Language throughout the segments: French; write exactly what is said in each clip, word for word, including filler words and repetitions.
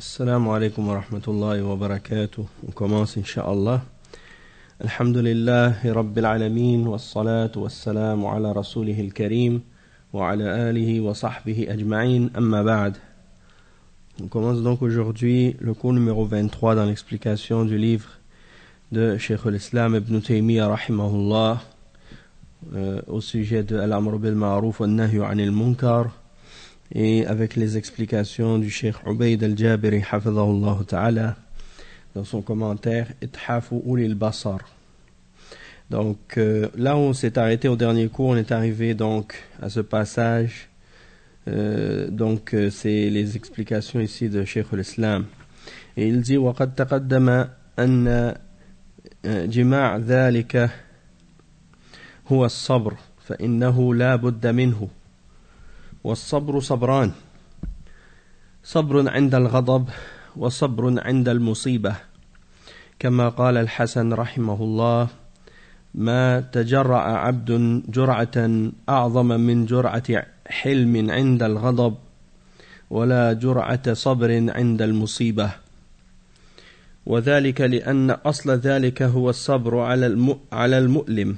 Assalamu alaikum wa rahmatullahi wa barakatuh. On commence insha'Allah. Alhamdulillahi rabbil alameen wa salatu wa salamu ala rasulihil karim wa ala alihi wa sahbihi ajma'in amma ba'd. On commence donc aujourd'hui le cours numéro vingt-trois dans l'explication du livre de Cheikh al-Islam Ibn Taymiyyah rahimahullah euh, au sujet de Al-Amr bil Ma'ruf wa Nahyu anil Munkar, et avec les explications du Cheikh Ubayd al-Jabiri hafidhahullah ta'ala dans son commentaire Ithafu ulil basar. Donc euh, là où on s'est arrêté au dernier cours, on est arrivé donc à ce passage. Euh, donc euh, c'est les explications ici de Cheikh al-Islam, et il dit وقد تقدم أن جماع ذلك هو الصبر فإنه لا بد منه. والصبر صبران: صبر عند الغضب وصبر عند المصيبة، كما قال الحسن رحمه الله: ما تجرأ عبد جرعة أعظم من جرعة حلم عند الغضب ولا جرعة صبر عند المصيبة. وذلك لأن أصل ذلك هو الصبر على المؤلم،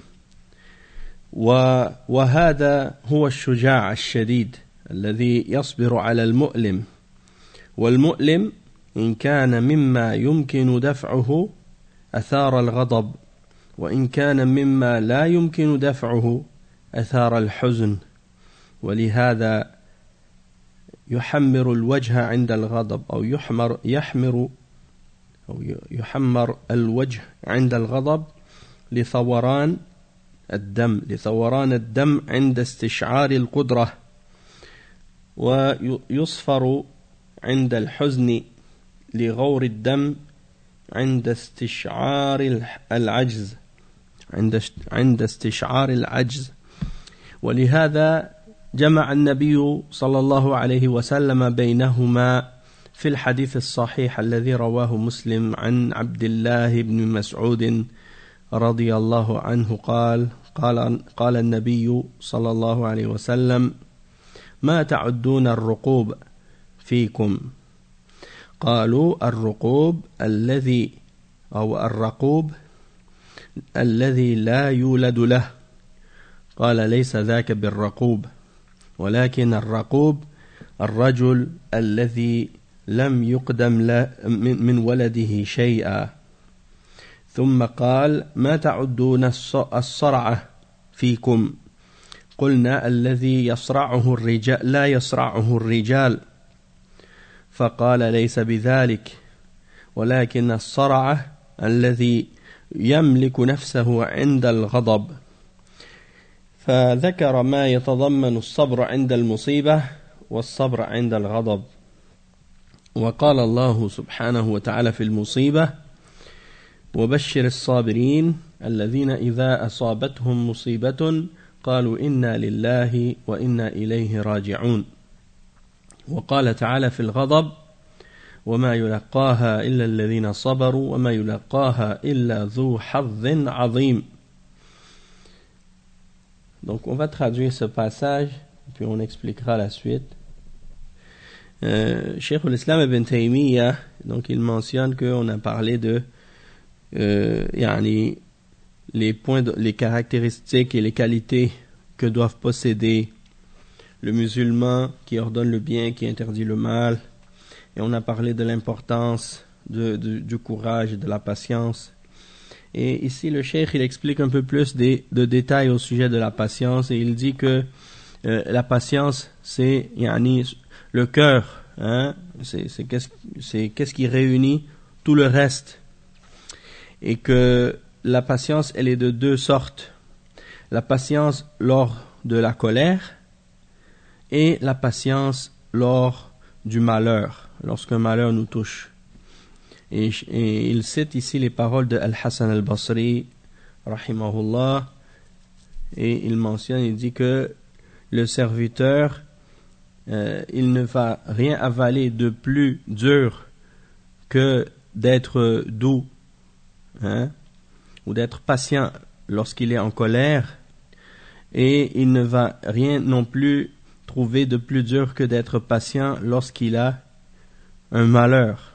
وهذا هو الشجاع الشديد الذي يصبر على المؤلم. والمؤلم إن كان مما يمكن دفعه أثار الغضب، وإن كان مما لا يمكن دفعه أثار الحزن. ولهذا يحمر الوجه عند الغضب أو يحمر يحمر أو يحمر الوجه عند الغضب لثوران الدم لثوران الدم عند استشعار القدرة، ويصفر عند الحزن لغور الدم عند استشعار العجز عند عند استشعار العجز. ولهذا جمع النبي صلى الله عليه وسلم بينهما في الحديث الصحيح الذي رواه مسلم عن عبد الله بن مسعود رضي الله عنه قال قال قال النبي صلى الله عليه وسلم: ما تعدون الرقوب فيكم؟ قالوا: الرقوب الذي أو الرقوب الذي لا يولد له. قال: ليس ذاك بالرقوب، ولكن الرقوب الرجل الذي لم يقدم له من ولده شيئا. ثم قال: ما تعدون الصرعة فيكم؟ قلنا: الذي يصرعه الرجال لا يصرعه الرجال. فقال: ليس بذلك، ولكن الصرعة الذي يملك نفسه عند الغضب. فذكر ما يتضمن الصبر عند المصيبة والصبر عند الغضب. وقال الله سبحانه وتعالى في المصيبة: وبشر الصابرين الذين إذا أصابتهم مصيبة قالوا إنا لله وإنا إليه راجعون. وقال تعالى في الغضب: وما يلقاها إلا الذين صبروا وما يلقاها إلا ذو حظ عظيم. Donc on va traduire ce passage puis on expliquera la suite. Euh, Cheikh al-Islam Ibn Taymiyyah, donc il mentionne qu'on a parlé de euh, yani, les points, de, les caractéristiques et les qualités que doivent posséder le musulman qui ordonne le bien, qui interdit le mal. Et on a parlé de l'importance de, de, du courage et de la patience. Et ici, le cheikh, il explique un peu plus des, de détails au sujet de la patience, et il dit que euh, la patience, c'est yani, le cœur, hein, c'est, c'est, qu'est-ce, c'est qu'est-ce qui réunit tout le reste. Et que la patience, elle est de deux sortes. La patience lors de la colère et la patience lors du malheur, lorsqu'un malheur nous touche. Et, et il cite ici les paroles de Al-Hassan al-Basri, rahimahullah, et il mentionne, il dit que le serviteur, euh, il ne va rien avaler de plus dur que d'être doux, hein, ou d'être patient lorsqu'il est en colère, et il ne va rien non plus trouver de plus dur que d'être patient lorsqu'il a un malheur.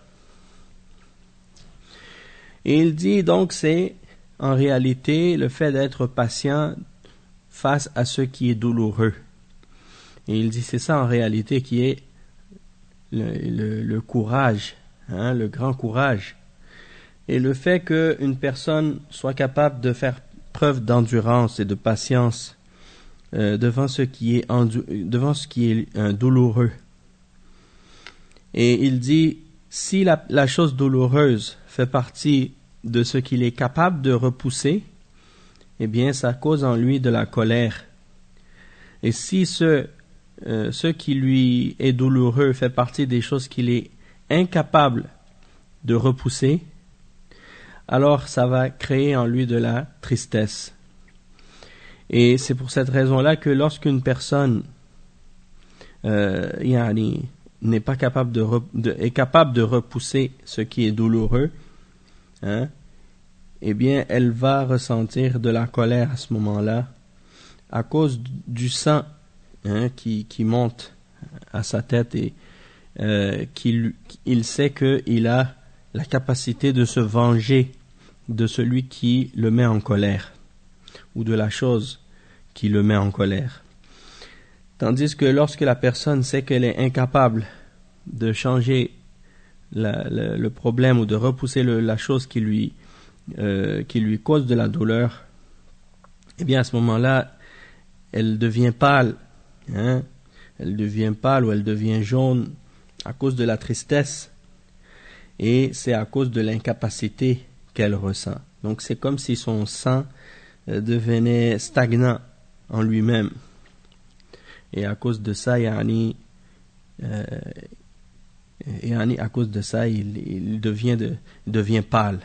Et il dit donc c'est en réalité le fait d'être patient face à ce qui est douloureux. Et il dit c'est ça en réalité qui est le, le, le courage, hein, le grand courage. Et le fait qu'une personne soit capable de faire preuve d'endurance et de patience euh, devant ce qui est, endu- devant ce qui est euh, douloureux. Et il dit, si la, la chose douloureuse fait partie de ce qu'il est capable de repousser, eh bien, ça cause en lui de la colère. Et si ce, euh, ce qui lui est douloureux fait partie des choses qu'il est incapable de repousser, alors ça va créer en lui de la tristesse. Et c'est pour cette raison-là que lorsqu'une personne euh, yani, n'est pas capable de, de est capable de repousser ce qui est douloureux, hein, eh bien, elle va ressentir de la colère à ce moment-là, à cause du sang hein, qui, qui monte à sa tête et euh, qu'il il sait qu'il a la capacité de se venger de celui qui le met en colère ou de la chose qui le met en colère. Tandis que lorsque la personne sait qu'elle est incapable de changer la, la, le problème ou de repousser le, la chose qui lui, euh, qui lui cause de la douleur, eh bien à ce moment-là, elle devient pâle, hein? Elle devient pâle ou elle devient jaune à cause de la tristesse et c'est à cause de l'incapacité qu'elle ressent. Donc c'est comme si son sang euh, devenait stagnant en lui-même. Et à cause de ça, yani, euh, yani, à cause de ça, il, il devient de, il devient pâle.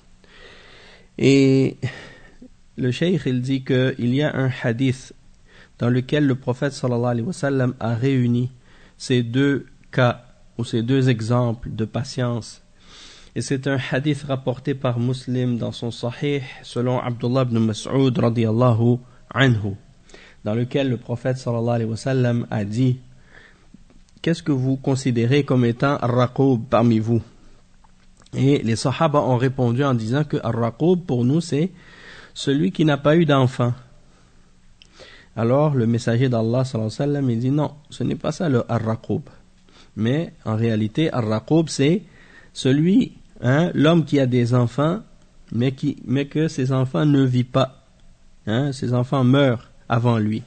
Et le cheikh, il dit qu'il y a un hadith dans lequel le prophète sallallahu alayhi wa sallam a réuni ces deux cas ou ces deux exemples de patience. Et c'est un hadith rapporté par Muslim dans son Sahih selon Abdullah ibn Mas'ud radiyallahu anhu, dans lequel le prophète sallallahu alayhi wa sallam a dit: qu'est-ce que vous considérez comme étant ar-raqub parmi vous? Et les sahaba ont répondu en disant que ar-raqub pour nous c'est celui qui n'a pas eu d'enfant. Alors le messager d'Allah sallallahu alayhi wa sallam il dit non, ce n'est pas ça le ar-raqub. Mais en réalité ar-raqub c'est celui, hein, l'homme qui a des enfants mais, qui, mais que ses enfants ne vivent pas, hein, ses enfants meurent avant lui.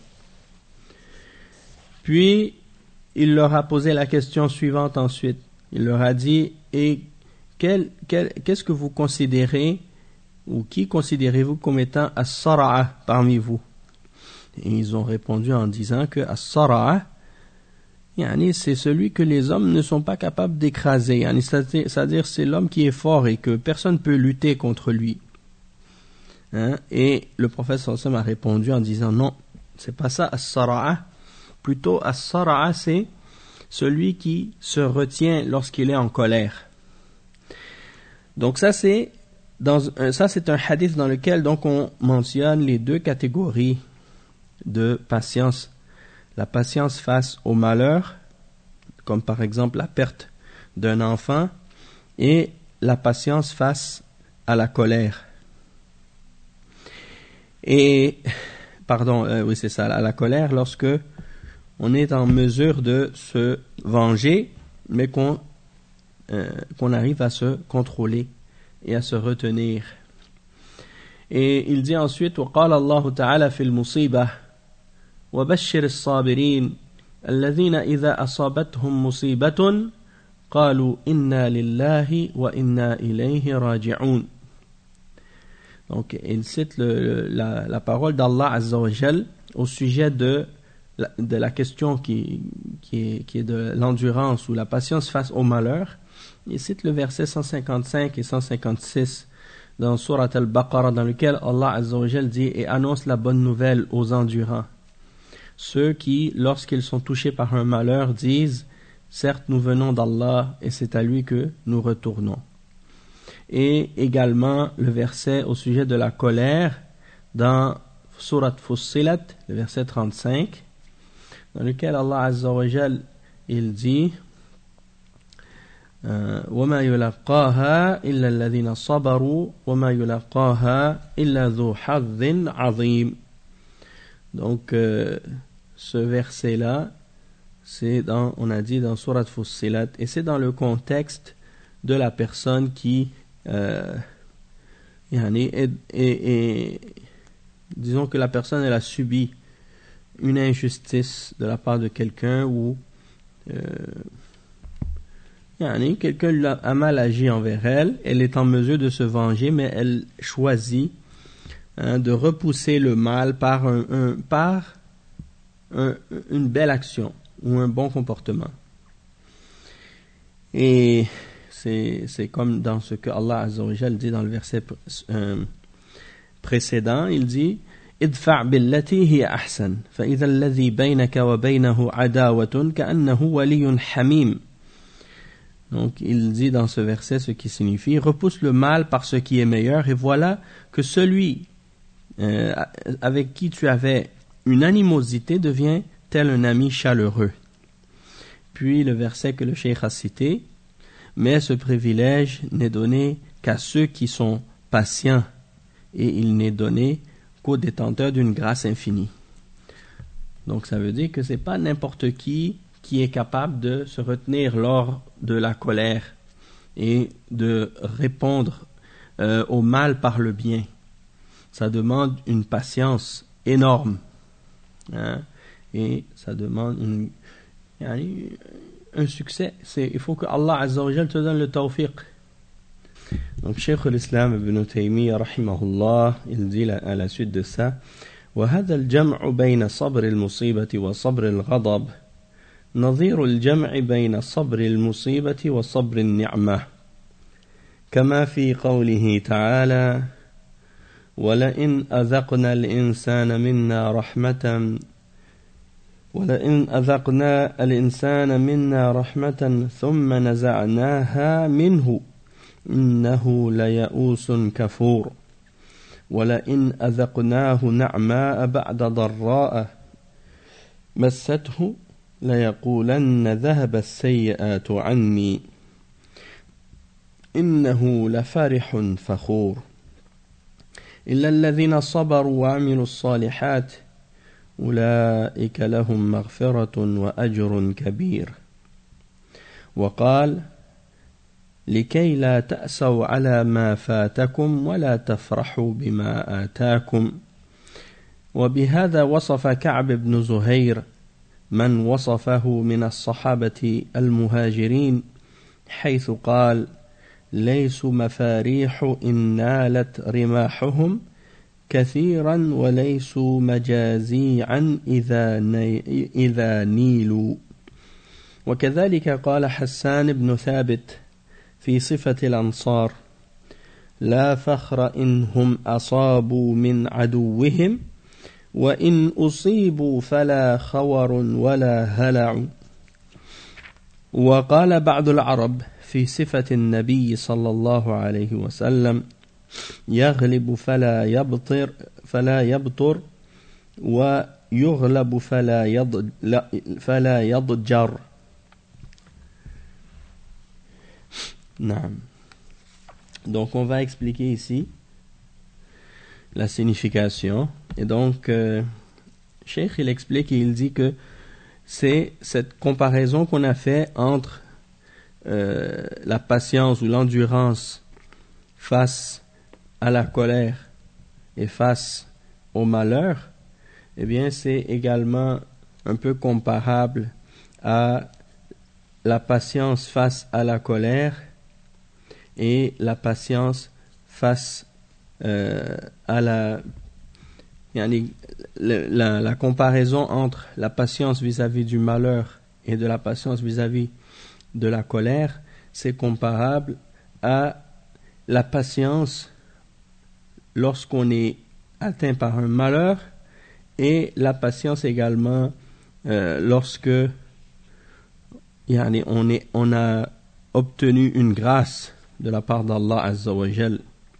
Puis il leur a posé la question suivante ensuite. Il leur a dit: et quel, quel, qu'est-ce que vous considérez ou qui considérez-vous comme étant as-sara'a parmi vous? Et ils ont répondu en disant que as-sara'a, yani, c'est celui que les hommes ne sont pas capables d'écraser. Yani, c'est-à-dire, c'est-à-dire c'est l'homme qui est fort et que personne ne peut lutter contre lui. Hein? Et le prophète sallallahu alayhi wa sallam a répondu en disant non, c'est pas ça as-sara'a. Plutôt as-sara'a c'est celui qui se retient lorsqu'il est en colère. Donc ça c'est dans ça c'est un hadith dans lequel donc on mentionne les deux catégories de patience, la patience face au malheur, comme par exemple la perte d'un enfant, et la patience face à la colère. Et pardon, euh, oui c'est ça, à la colère lorsque on est en mesure de se venger, mais qu'on euh, qu'on arrive à se contrôler et à se retenir. Et il dit ensuite: وقال الله تعالى في المصيبة وبشر الصابرين الذين إذا أصابتهم مصيبة قالوا إنا لله وإنا إليه راجعون. Donc il cite le, la, la parole d'Allah Azza wa Jal au sujet de la, de la question qui, qui, est, qui est de l'endurance ou la patience face au malheur. Il cite le verset cent cinquante-cinq et cent cinquante-six dans Surat al-Baqarah, dans lequel Allah Azza wa Jal dit: et annonce la bonne nouvelle aux endurants, ceux qui, lorsqu'ils sont touchés par un malheur, disent: certes nous venons d'Allah et c'est à lui que nous retournons. Et également le verset au sujet de la colère dans Surat Fussilat, le verset trente-cinq, dans lequel Allah Azza wa Jal il dit: وما يلقاها إلا الذين صبروا وما يلقاها إلا ذو حظ عظيم. Donc euh, ce verset là c'est dans, on a dit dans Surat Fussilat, et c'est dans le contexte de la personne qui euh, est, est, est, disons que la personne elle a subi une injustice de la part de quelqu'un ou euh, quelqu'un a mal agi envers elle, elle est en mesure de se venger, mais elle choisit hein, de repousser le mal par, un, un, par un, une belle action ou un bon comportement. Et c'est, c'est comme dans ce que Allah Azza wa Jal dit dans le verset euh, précédent, il dit idfa' billati hiya ahsan fa idha alladhi baynaka wa baynahu adawatun ka'annahu waliyyun hamim. Donc il dit dans ce verset ce qui signifie repousse le mal par ce qui est meilleur et voilà que celui euh, avec qui tu avais une animosité devient tel un ami chaleureux. Puis le verset que le cheikh a cité, mais ce privilège n'est donné qu'à ceux qui sont patients et il n'est donné qu'aux détenteurs d'une grâce infinie. Donc ça veut dire que c'est pas n'importe qui qui est capable de se retenir lors de la colère et de répondre euh, au mal par le bien. Ça demande une patience énorme. Hein, et ça demande une, un succès. C'est, il faut que Allah Azza wa Jal te donne le tawfiq. Donc, Cheikh l'Islam Ibn Taymiyyah, rahimahullah, il dit à la suite de ça وهذا الجمع بين صبر المصيبة وصبر الغضب نظير الجمع بين صبر المصيبة وصبر النعمة كما في قوله تعالى ولئن أذقنا الإنسان منا رحمة ولئن أذقنا الإنسان منا رحمة ثم نزعناها منه إنه ليئوس كفور ولئن أذقناه نعماء بعد ضراء مسته ليقولن ذهب السيئات عني إنه لفرح فخور إلا الذين صبروا وعملوا الصالحات أولئك لهم مغفرة وأجر كبير وقال لكي لا تأسوا على ما فاتكم ولا تفرحوا بما آتاكم وبهذا وصف كعب بن زهير من وصفه من الصحابة المهاجرين حيث قال ليسوا مفاريح إن نالت رماحهم كثيرا وليسوا مجازيعا إذا, ني إذا نيلوا وكذلك قال حسان بن ثابت في صفة الأنصار لا فخر إنهم أصابوا من عدوهم وإن أصيبوا فلا خور ولا هلع وقال بعض العرب في صفة النبي صلى الله عليه وسلم يغلب فلا يبطر فلا يبطر ويغلب فلا يضج فلا يضجر. Donc on va expliquer ici la signification. Et donc, euh, Cheikh il explique et il dit que c'est cette comparaison qu'on a fait entre euh, la patience ou l'endurance face à la colère et face au malheur, eh bien c'est également un peu comparable à la patience face à la colère et la patience face euh, à la, yani, la, la la comparaison entre la patience vis-à-vis du malheur et de la patience vis-à-vis de la colère, c'est comparable à la patience lorsqu'on est atteint par un malheur et la patience également euh, lorsque yani, on, est, on a obtenu une grâce de la part d'Allah Azza wa Jal.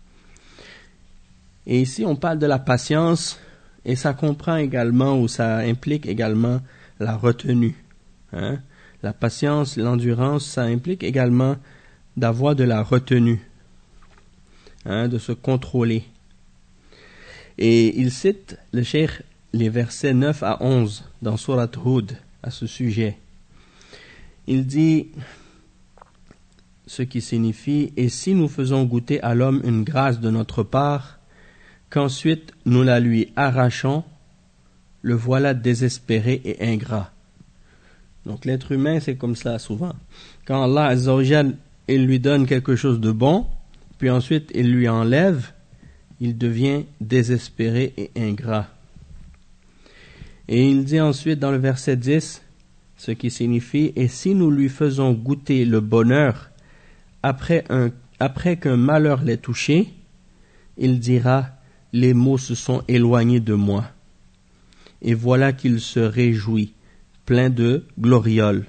Et ici on parle de la patience et ça comprend également ou ça implique également la retenue. Hein? La patience, l'endurance, ça implique également d'avoir de la retenue, hein, de se contrôler. Et il cite, le cheikh, les versets neuf à onze dans Surat Hud à ce sujet. Il dit ce qui signifie « Et si nous faisons goûter à l'homme une grâce de notre part, qu'ensuite nous la lui arrachons, le voilà désespéré et ingrat. » Donc l'être humain, c'est comme ça souvent. Quand Allah Azza wa Jal, il lui donne quelque chose de bon, puis ensuite il lui enlève, il devient désespéré et ingrat. Et il dit ensuite dans le verset dix, ce qui signifie « Et si nous lui faisons goûter le bonheur après, un, après qu'un malheur l'ait touché, il dira « Les maux se sont éloignés de moi. » Et voilà qu'il se réjouit, plein de glorioles.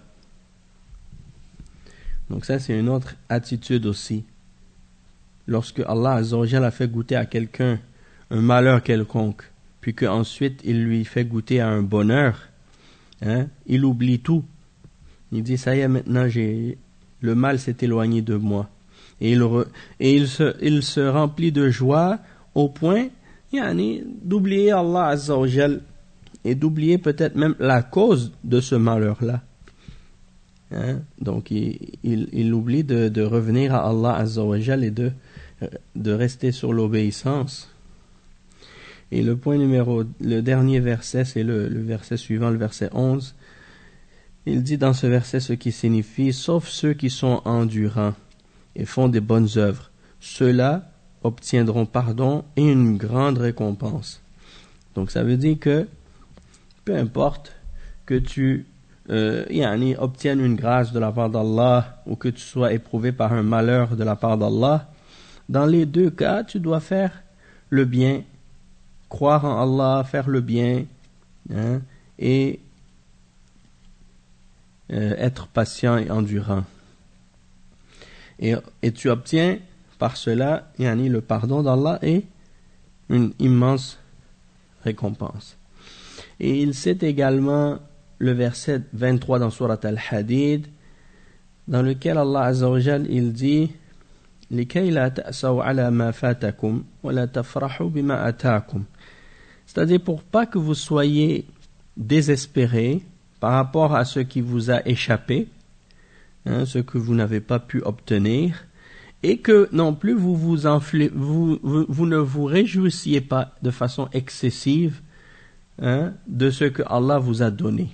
Donc ça, c'est une autre attitude aussi. Lorsque Allah Azza wa Jalla a fait goûter à quelqu'un un malheur quelconque, puis qu'ensuite il lui fait goûter à un bonheur, hein, il oublie tout. Il dit, ça y est, maintenant, j'ai, le mal s'est éloigné de moi. Et il, re, et il, se, il se remplit de joie au point yani, d'oublier Allah Azza wa Jalla et d'oublier peut-être même la cause de ce malheur-là. Hein? Donc, il, il, il oublie de, de revenir à Allah Azza wa Jalla et de, de rester sur l'obéissance. Et le point numéro, le dernier verset, c'est le, le verset suivant, le verset onze. Il dit dans ce verset ce qui signifie « Sauf ceux qui sont endurants et font des bonnes œuvres, ceux-là obtiendront pardon et une grande récompense. » Donc, ça veut dire que peu importe que tu euh, yani, obtiennes une grâce de la part d'Allah ou que tu sois éprouvé par un malheur de la part d'Allah, dans les deux cas, tu dois faire le bien, croire en Allah, faire le bien, hein, et euh, être patient et endurant. Et, et tu obtiens par cela yani, le pardon d'Allah et une immense récompense. Et il cite également le verset vingt-trois dans Surat Al-Hadid, dans lequel Allah Azza wa Jal, il dit لِكَيْ لَا تَأْسَوْا عَلَى مَا فَاتَكُمْ وَلَا تَفْرَحُوا بِمَا أَتَاكُمْ. C'est-à-dire pour pas que vous soyez désespérés par rapport à ce qui vous a échappé, hein, ce que vous n'avez pas pu obtenir, et que non plus vous, vous, enflez, vous, vous, vous ne vous réjouissiez pas de façon excessive, hein, de ce que Allah vous a donné.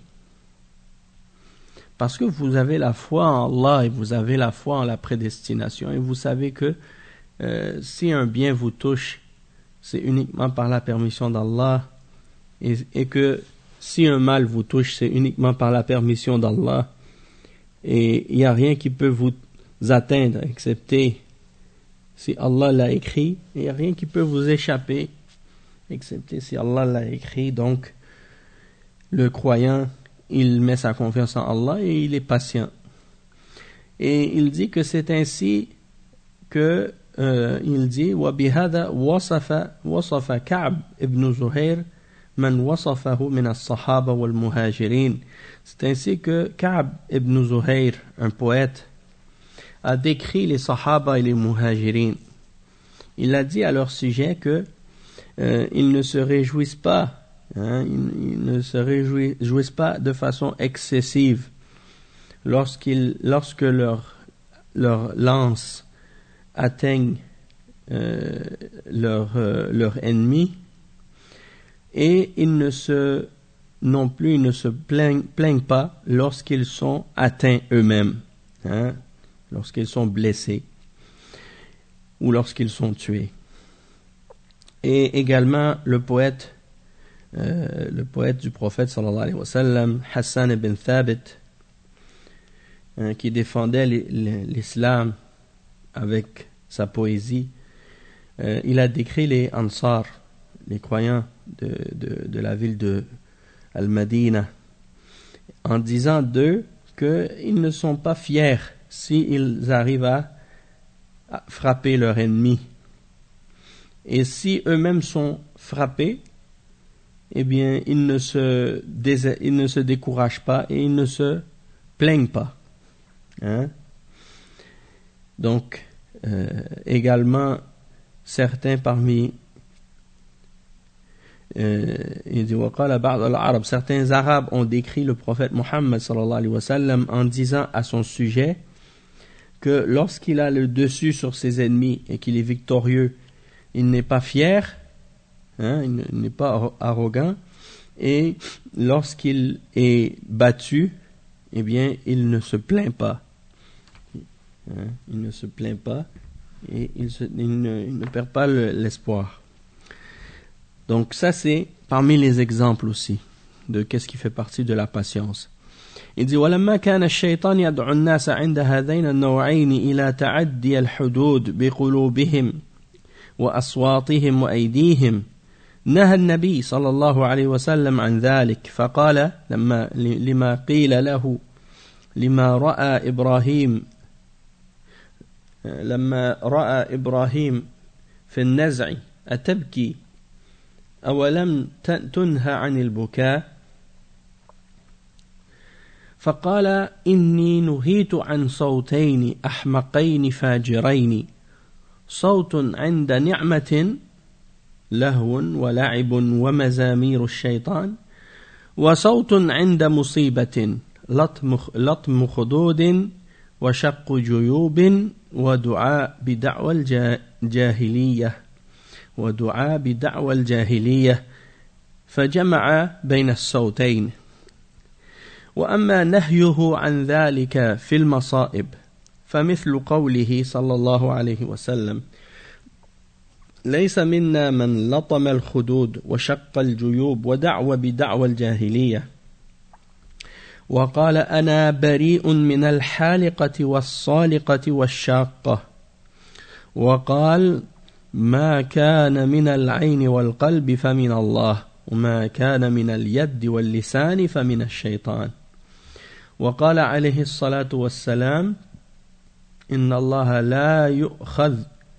Parce que vous avez la foi en Allah et vous avez la foi en la prédestination et vous savez que euh, si un bien vous touche, c'est uniquement par la permission d'Allah et, et que si un mal vous touche, c'est uniquement par la permission d'Allah et il n'y a rien qui peut vous atteindre excepté si Allah l'a écrit, il n'y a rien qui peut vous échapper excepté si Allah l'a écrit. Donc le croyant, il met sa confiance en Allah et il est patient. Et il dit que c'est ainsi que euh, il dit وَبِهَذَا وَصَفَ وَصَفَ كَعْبْ ibn Zuhair man wasafahu min as-sahaba wal muhajirin. C'est ainsi que Ka'b ibn Zuhair, un poète, a décrit les sahaba et les muhajirin. Il a dit à leur sujet que euh, ils ne se réjouissent pas Hein, ils, ils ne se réjouissent pas de façon excessive lorsqu'ils, lorsque leur, leur lance atteigne euh, leur, euh, leur ennemi, et ils ne se non plus ils ne se plaignent, plaignent pas lorsqu'ils sont atteints eux-mêmes, hein, lorsqu'ils sont blessés ou lorsqu'ils sont tués. Et également le poète Euh, le poète du prophète sallallahu alayhi wa sallam, Hassan ibn Thabit, hein, qui défendait l'islam avec sa poésie, euh, il a décrit les Ansar, les croyants de, de, de la ville de Al-Madina, en disant d'eux qu'ils ne sont pas fiers s'ils arrivent à, à frapper leur ennemi. Et si eux-mêmes sont frappés, eh bien, ils ne se, dés- ils ne se découragent pas et ils ne se plaignent pas. Hein? Donc, euh, également, certains parmi euh, il dit وقال بعض العرب, certains arabes ont décrit le prophète Mohammed sallallahu alayhi wa sallam en disant à son sujet que lorsqu'il a le dessus sur ses ennemis et qu'il est victorieux, il n'est pas fier, hein, il n'est pas arrogant, et lorsqu'il est battu, eh bien, il ne se plaint pas. Hein, il ne se plaint pas et il, se, il, ne, il ne perd pas le, l'espoir. Donc ça, c'est parmi les exemples aussi de qu'est-ce qui fait partie de la patience. Il dit ولما كان الشيطان يدعو الناس عند هذين النوعين إلى تعدي الحدود بقلوبهم وأصواتهم وأيديهم نهى النبي صلى الله عليه وسلم عن ذلك فقال لما لما قيل له لما رأى إبراهيم لما رأى إبراهيم في النزع أتبكي أولم تنهى عن البكاء فقال إني نهيت عن صوتين أحمقين فاجرين صوت عند نعمة لهو ولعب ومزامير الشيطان وصوت عند مصيبة لطم, لطم خدود وشق جيوب ودعاء بدعوى الجاهلية ودعاء بدعوى الجاهلية فجمع بين الصوتين. وأما نهيه عن ذلك في المصائب فمثل قوله صلى الله عليه وسلم ليس منا من لطم الخدود وشق الجيوب ودعوى بدعوى الجاهلية وقال أنا بريء من الحالقة والصالقة والشاقة وقال ما كان من العين والقلب فمن الله وما كان من اليد واللسان فمن الشيطان وقال عليه الصلاة والسلام إن الله لا يؤخذ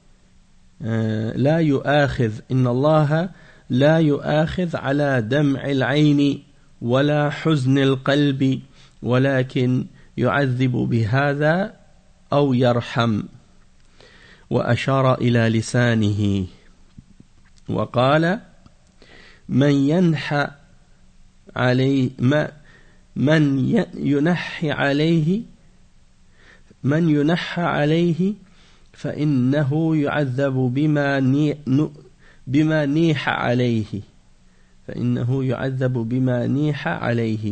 لا يؤاخذ إن الله لا يؤاخذ على دمع العين ولا حزن القلب ولكن يعذب بهذا أو يرحم وأشار إلى لسانه وقال من ينحى عليه ما من ينحي عليه من ينحى عليه فإنه يعذب بما ني بما نيح عليه فإنه يعذب بما نيح عليه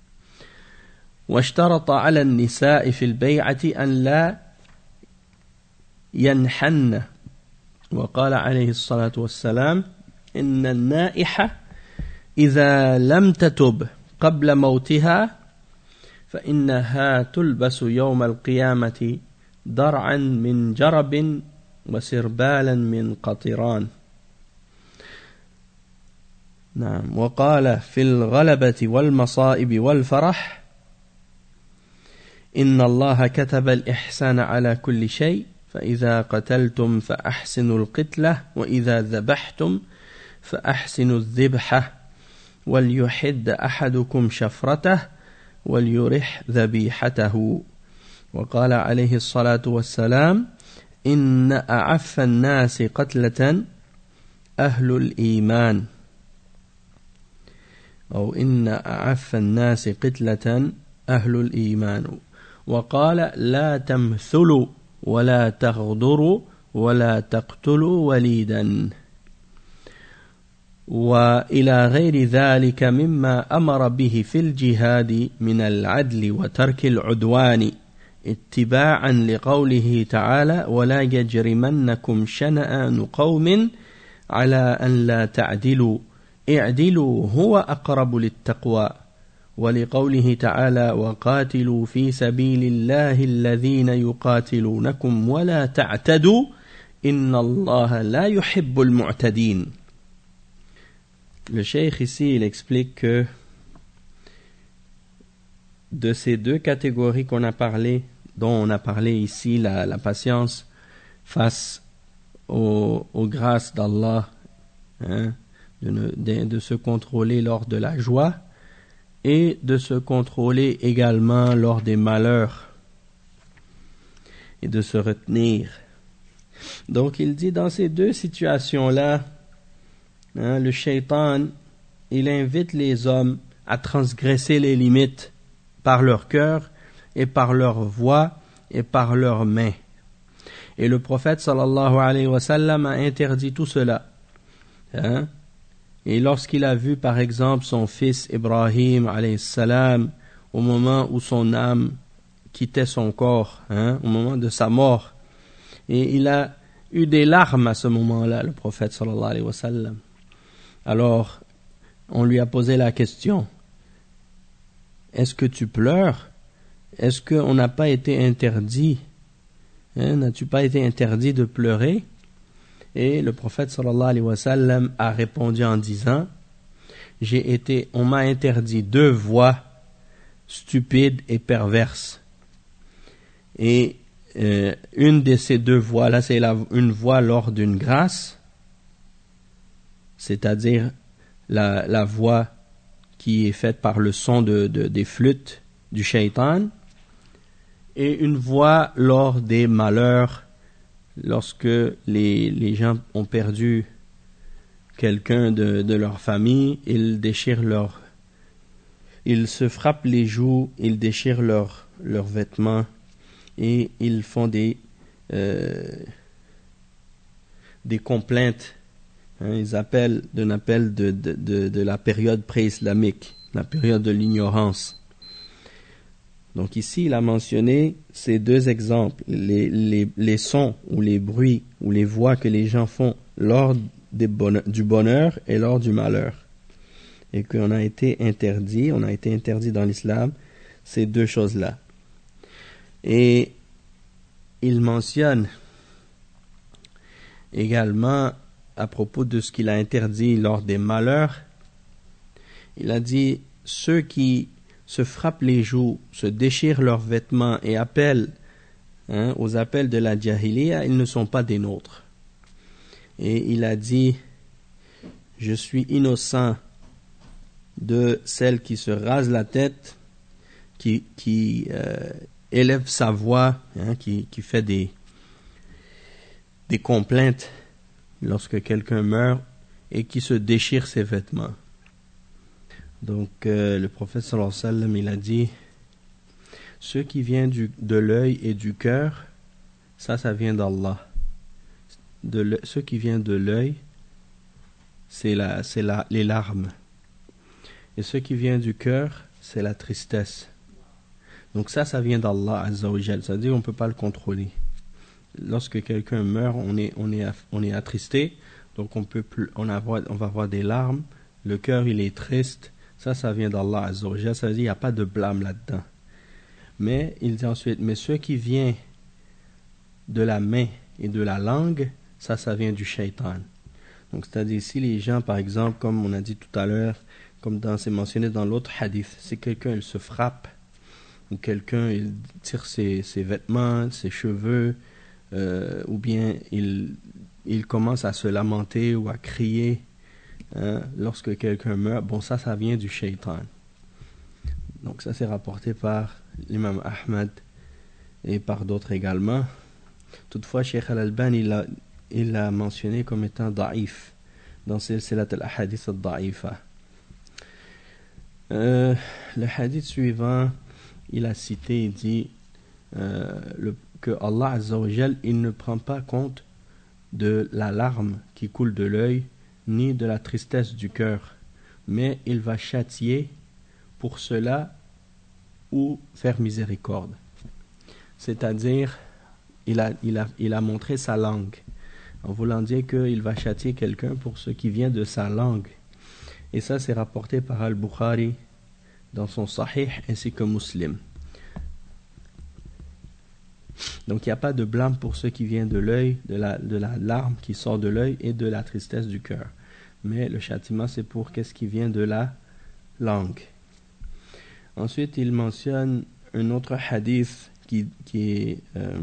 واشترط على النساء في البيعة أن لا ينحن وقال عليه الصلاة والسلام إن النائحة إذا لم تتب قبل موتها فإنها تلبس يوم القيامة درعا من جرب وسربالا من قطران. نعم. وقال في الغلبة والمصائب والفرح إن الله كتب الإحسان على كل شيء فإذا قتلتم فأحسنوا القتلة وإذا ذبحتم فأحسنوا الذبحة وليحد أحدكم شفرته وليرح ذبيحته وقال عليه الصلاة والسلام إن أعف الناس قتلة أهل الإيمان أو إن أعف الناس قتلة أهل الإيمان وقال لا تمثلوا ولا تغدروا ولا تقتلوا وليدا وإلى غير ذلك مما أمر به في الجهاد من العدل وترك العدوان اتباعا لقوله تعالى ولا يجرمنكم شنآن قوم على أن لا تعدلوا اعدلوا هو أقرب للتقوى ولقوله تعالى وقاتلوا في سبيل الله الذين يقاتلونكم ولا تعتدوا إن الله لا يحب المعتدين. Le cheikh ici, il explique que de ces deux catégories qu'on a parlé, dont on a parlé ici, la, la patience face aux, aux grâces d'Allah, hein, de, de, de se contrôler lors de la joie, et de se contrôler également lors des malheurs et de se retenir. Donc il dit dans ces deux situations-là, hein, le shaitan, il invite les hommes à transgresser les limites par leur cœur et par leur voix et par leurs mains. Et le prophète sallallahu alayhi wa sallam a interdit tout cela. Hein? Et lorsqu'il a vu par exemple son fils Ibrahim alayhi salam au moment où son âme quittait son corps, hein, au moment de sa mort, et il a eu des larmes à ce moment-là, le prophète sallallahu alayhi wa sallam. Alors, on lui a posé la question, est-ce que tu pleures? Est-ce qu'on n'a pas été interdit? Hein, n'as-tu pas été interdit de pleurer? Et le prophète sallallahu alayhi wa sallam a répondu en disant, j'ai été, on m'a interdit deux voix stupides et perverses. Et euh, une de ces deux voix-là, c'est la, une voix lors d'une grâce, c'est-à-dire la, la voix qui est faite par le son de, de, des flûtes du shaitan, et une voix lors des malheurs, lorsque les, les gens ont perdu quelqu'un de, de leur famille, ils déchirent leur, ils se frappent les joues, ils déchirent leurs leurs vêtements et ils font des euh, des complaintes. Hein, ils appellent d'un appel de, de, de, de la période pré-islamique, la période de l'ignorance. Donc ici, il a mentionné ces deux exemples, les, les, les sons ou les bruits ou les voix que les gens font lors des bonheur, du bonheur et lors du malheur. Et qu'on a été interdit, on a été interdit dans l'islam, ces deux choses-là. Et il mentionne également à propos de ce qu'il a interdit lors des malheurs, il a dit, ceux qui se frappent les joues, se déchirent leurs vêtements et appellent hein, aux appels de la jahiliya, ils ne sont pas des nôtres. Et il a dit, je suis innocent de celle qui se rase la tête, qui, qui euh, élève sa voix, hein, qui, qui fait des, des complaintes lorsque quelqu'un meurt et qui se déchire ses vêtements. Donc euh, le prophète sallallahu alayhi wa sallam, il a dit, ce qui vient du, de l'œil et du cœur, ça, ça vient d'Allah. De le, ce qui vient de l'œil, c'est, la, c'est la, les larmes. Et ce qui vient du cœur, c'est la tristesse. Donc ça, ça vient d'Allah Azza wa Jal. C'est-à-dire qu'on ne peut pas le contrôler. Lorsque quelqu'un meurt, on est, on est, on est attristé. Donc on, peut plus, on, avoir, on va avoir des larmes. Le cœur, il est triste. Ça, ça vient d'Allah Azza wa Jal. Ça veut dire qu'il n'y a pas de blâme là-dedans. Mais il dit ensuite, mais ce qui vient de la main et de la langue, ça, ça vient du shaitan. Donc c'est-à-dire si les gens, par exemple, comme on a dit tout à l'heure, comme dans, c'est mentionné dans l'autre hadith, si quelqu'un il se frappe, ou quelqu'un il tire ses, ses vêtements, ses cheveux, euh, ou bien il, il commence à se lamenter ou à crier hein, lorsque quelqu'un meurt, bon ça, ça vient du shaitan. Donc ça c'est rapporté par l'imam Ahmad et par d'autres également. Toutefois, Cheikh Al-Albani il l'a il a mentionné comme étant da'if dans Silsilat al-Ahadith al-Da'ifa. Euh, le hadith suivant, il a cité, il dit euh, le, que Allah Azza wa Jal, il ne prend pas compte de la larme qui coule de l'œil, ni de la tristesse du cœur, mais il va châtier pour cela ou faire miséricorde. C'est-à-dire, il a, il a, il a montré sa langue, en voulant dire qu'il va châtier quelqu'un pour ce qui vient de sa langue. Et ça, c'est rapporté par Al-Bukhari dans son Sahih ainsi que Muslim. Donc, il n'y a pas de blâme pour ce qui vient de l'œil, de la, de la larme qui sort de l'œil et de la tristesse du cœur. Mais le châtiment, c'est pour qu'est-ce qui vient de la langue. Ensuite, il mentionne un autre hadith qui, qui est... Euh,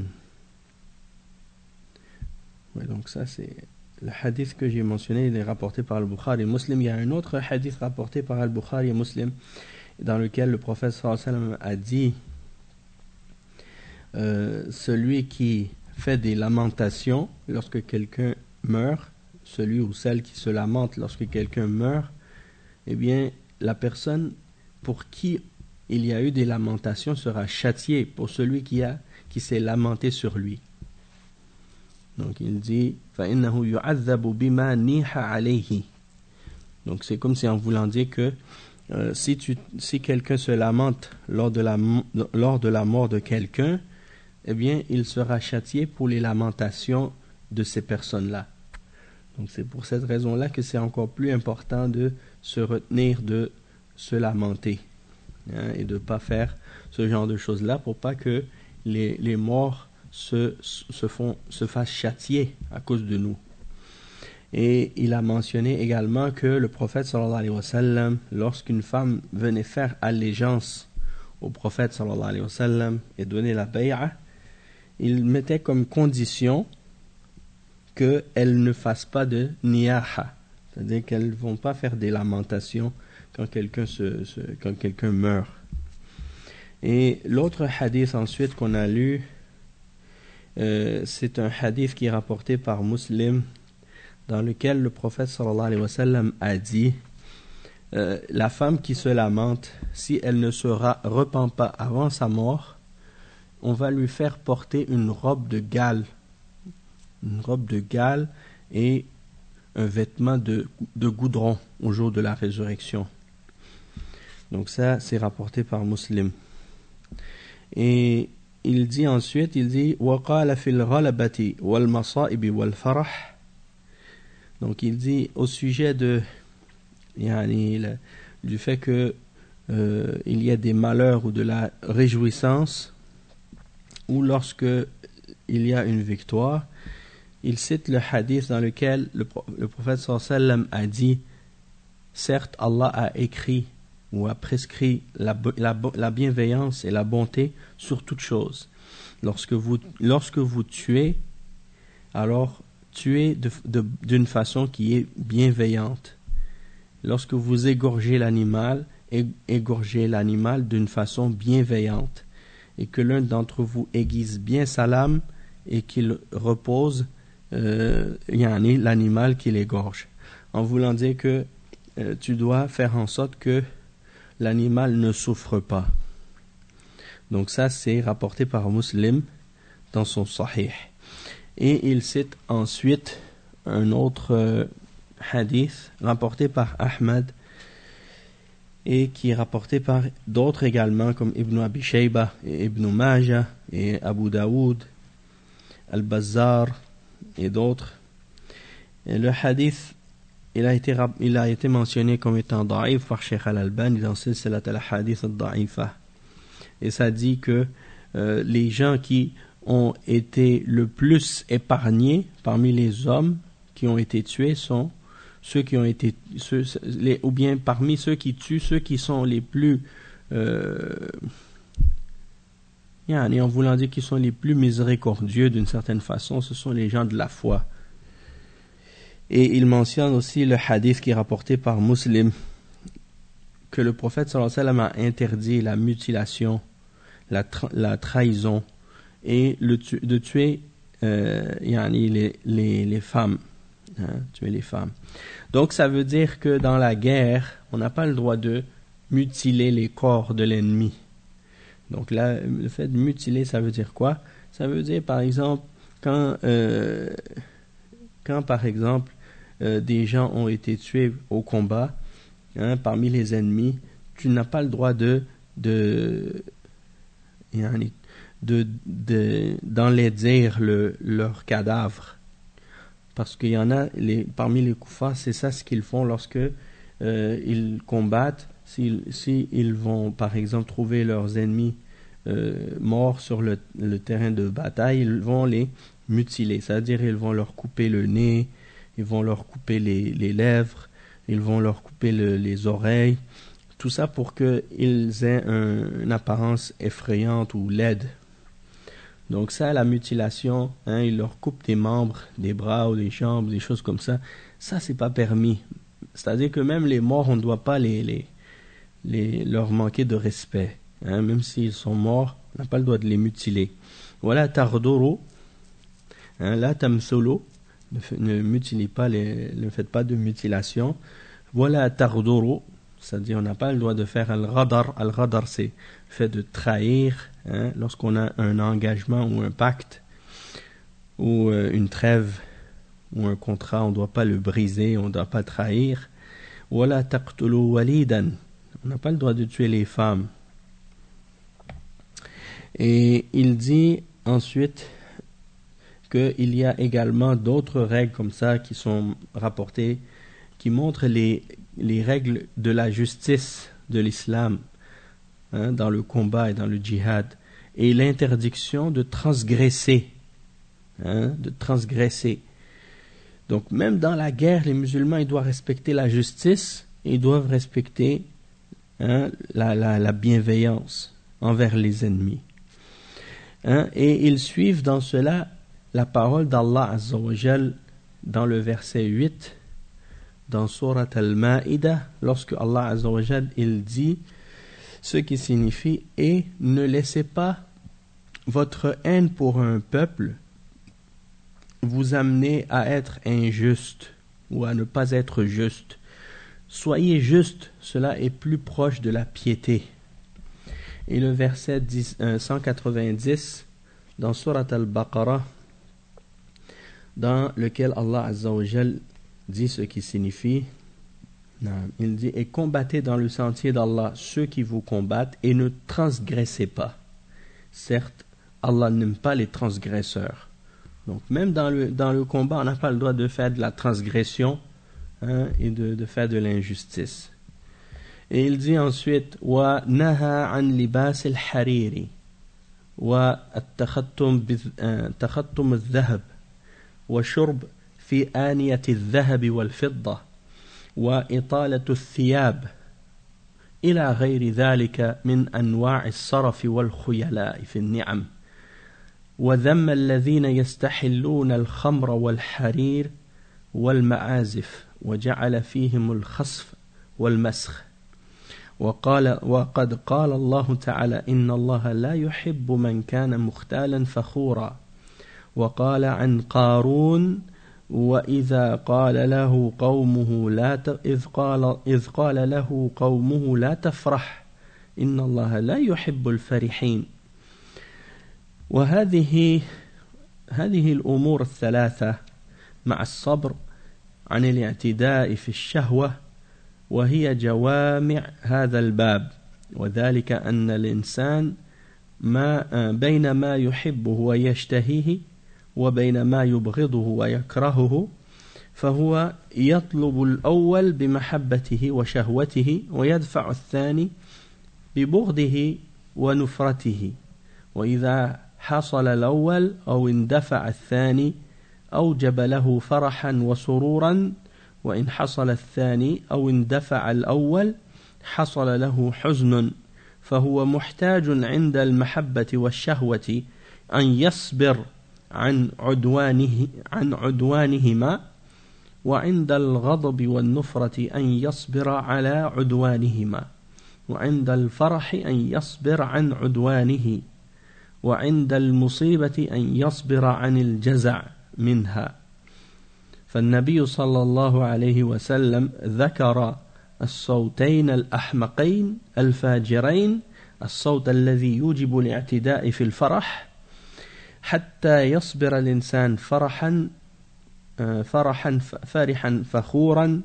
ouais, donc ça, c'est... Le hadith que j'ai mentionné, il est rapporté par Al-Bukhari et Muslim. Il y a un autre hadith rapporté par Al-Bukhari et Muslim. dans lequel le prophète sallallahu alayhi wa sallam a dit euh, celui qui fait des lamentations lorsque quelqu'un meurt, celui ou celle qui se lamente lorsque quelqu'un meurt, eh bien, la personne pour qui il y a eu des lamentations sera châtiée pour celui qui, a, qui s'est lamenté sur lui. Donc il dit فَإِنَّهُ يُعَذَّبُ بِمَا نِيحَ عَلَيْهِ. Donc c'est comme si en voulant dire que euh, si, tu, si quelqu'un se lamente lors de, la, lors de la mort de quelqu'un, eh bien il sera châtié pour les lamentations de ces personnes-là. Donc c'est pour cette raison-là que c'est encore plus important de se retenir de se lamenter, hein, et de ne pas faire ce genre de choses-là pour pas que les, les morts se, se, font, se fassent châtier à cause de nous. Et il a mentionné également que le prophète sallallahu alayhi wa sallam, lorsqu'une femme venait faire allégeance au prophète sallallahu alayhi wa sallam et donner la bay'a, il mettait comme condition qu'elles ne fassent pas de niyaha, c'est-à-dire qu'elles ne vont pas faire des lamentations quand quelqu'un, se, se, quand quelqu'un meurt. Et l'autre hadith ensuite qu'on a lu, euh, c'est un hadith qui est rapporté par Muslim, dans lequel le prophète sallallahu alayhi wa sallam a dit euh, la femme qui se lamente, si elle ne se repent pas avant sa mort, on va lui faire porter une robe de gale, une robe de gale et un vêtement de, de goudron au jour de la résurrection. Donc ça, c'est rapporté par Muslim. Et il dit ensuite, il dit وَقَالَ فِي الْغَلَبَةِ وَالْمَصَائِبِ وَالْفَرَحِ. Donc il dit au sujet de yani, le, du fait que euh, il y a des malheurs ou de la réjouissance, ou lorsque il y a une victoire, il cite le hadith dans lequel le, le prophète sallallahu alayhi wa sallam a dit certes Allah a écrit ou a prescrit la, la, la bienveillance et la bonté sur toute chose. Lorsque vous, lorsque vous tuez, alors tuez de, de, d'une façon qui est bienveillante. Lorsque vous égorgez l'animal, égorgez l'animal d'une façon bienveillante, et que l'un d'entre vous aiguise bien sa lame et qu'il repose euh, yani, l'animal qu'il égorge, en voulant dire que euh, tu dois faire en sorte que l'animal ne souffre pas. Donc ça, c'est rapporté par Muslim dans son Sahih. Et il cite ensuite un autre euh, hadith rapporté par Ahmad et qui est rapporté par d'autres également comme Ibn Abi Shayba et Ibn Majah et Abu Daoud, Al-Bazzar et d'autres. Et le hadith, il a été, il a été mentionné comme étant da'if par Cheikh Al-Albani dans Silsilat al-Hadith al-Da'ifa. Et ça dit que euh, les gens qui ont été le plus épargnés parmi les hommes qui ont été tués sont ceux qui ont été ceux, les, ou bien parmi ceux qui tuent, ceux qui sont les plus euh, en voulant dire qu'ils sont les plus miséricordieux d'une certaine façon, ce sont les gens de la foi. Et il mentionne aussi le hadith qui est rapporté par Muslim, que le prophète sallallahu alayhi wa sallam a interdit la mutilation, la, tra- la trahison et le tu- de tuer euh, yani les, les, les femmes. Hein, tuer les femmes. Donc ça veut dire que dans la guerre, on n'a pas le droit de mutiler les corps de l'ennemi. Donc là, le fait de mutiler, ça veut dire quoi? Ça veut dire par exemple, quand, euh, quand par exemple, euh, des gens ont été tués au combat, hein, parmi les ennemis, tu n'as pas le droit de, de, de, de, de d'enlaidir le, leur cadavre. Parce qu'il y en a, les, parmi les koufars, c'est ça ce qu'ils font lorsque euh, ils combattent. S'ils, s'ils vont, par exemple, trouver leurs ennemis euh, morts sur le, le terrain de bataille, ils vont les mutiler. C'est-à-dire, ils vont leur couper le nez, ils vont leur couper les, les lèvres, ils vont leur couper le, les oreilles. Tout ça pour qu'ils aient un, une apparence effrayante ou laide. Donc ça, la mutilation, hein, ils leur coupent des membres, des bras ou des jambes, des choses comme ça. Ça, c'est pas permis. C'est-à-dire que même les morts, on ne doit pas les, les, les, leur manquer de respect. Hein, même s'ils sont morts, on n'a pas le droit de les mutiler. Wala tarduru, hein, la tamthulu, ne, ne mutilez pas les, ne faites pas de mutilation. Wala tarduru, c'est-à-dire on n'a pas le droit de faire al-ghadar. Al-ghadar, c'est le fait de trahir, hein, lorsqu'on a un engagement ou un pacte ou euh, une trêve ou un contrat, on ne doit pas le briser, on ne doit pas trahir. Wala taqtulu walidan, on n'a pas le droit de tuer les femmes. Et il dit ensuite qu'il y a également d'autres règles comme ça qui sont rapportées, qui montrent les, les règles de la justice de l'islam, hein, dans le combat et dans le djihad, et l'interdiction de transgresser, hein, de transgresser. Donc même dans la guerre, les musulmans ils doivent respecter la justice, et ils doivent respecter, hein, la, la, la bienveillance envers les ennemis. Hein, et ils suivent dans cela la parole d'Allah Azza wa Jal dans le verset huit dans Surat Al-Ma'idah, lorsque Allah Azza wa Jal il dit ce qui signifie: et ne laissez pas votre haine pour un peuple vous amener à être injuste ou à ne pas être juste. Soyez juste, cela est plus proche de la piété. Et le verset cent quatre-vingt-dix dans Surat Al-Baqarah, dans lequel Allah Azza wa Jal dit ce qui signifie, il dit: et combattez dans le sentier d'Allah ceux qui vous combattent et ne transgressez pas. Certes, Allah n'aime pas les transgresseurs. Donc même dans le, dans le combat, on n'a pas le droit de faire de la transgression, hein, et de, de faire de l'injustice. Et il dit ensuite: wa naha an libas al-hariri wa at-takhattum takhattum al-dhahab wa shurb fi aniyat al-dhahab wal-fidda wa italat al-thiyab ila ghayri dhalika min anwa' al-sarf wal-khuyala fi al-ni'am wa dhamma alladhina yastahilluna al-khamra wal-harir wal-ma'azif wa ja'ala fihim al-khasf wal-maskh. وقال وقد قال الله تعالى: إن الله لا يحب من كان مختالا فخورا. وقال عن قارون: وإذا قال له قومه لا ت... إذ قال إذ قال له قومه لا تفرح إن الله لا يحب الفرحين. وهذه هذه الأمور الثلاثة مع الصبر عن الاعتداء في الشهوة وهي جوامع هذا الباب، وذلك أن الإنسان ما بين ما يحبه ويشتهيه وبين ما يبغضه ويكرهه، فهو يطلب الأول بمحبته وشهوته ويدفع الثاني ببغضه ونفرته، وإذا حصل الأول أو اندفع الثاني أوجب له فرحا وسرورا، وإن حصل الثاني أو اندفع الأول حصل له حزن، فهو محتاج عند المحبة والشهوة أن يصبر عن عدوانه عن عدوانهما، وعند الغضب والنفرة أن يصبر على عدوانهما، وعند الفرح أن يصبر عن عدوانه، وعند المصيبة أن يصبر عن الجزع منها. فالنبي صلى الله عليه وسلم ذكر الصوتين الأحمقين الفاجرين، الصوت الذي يوجب الاعتداء في الفرح حتى يصبر الإنسان فرحا فرحا فرحا فخورا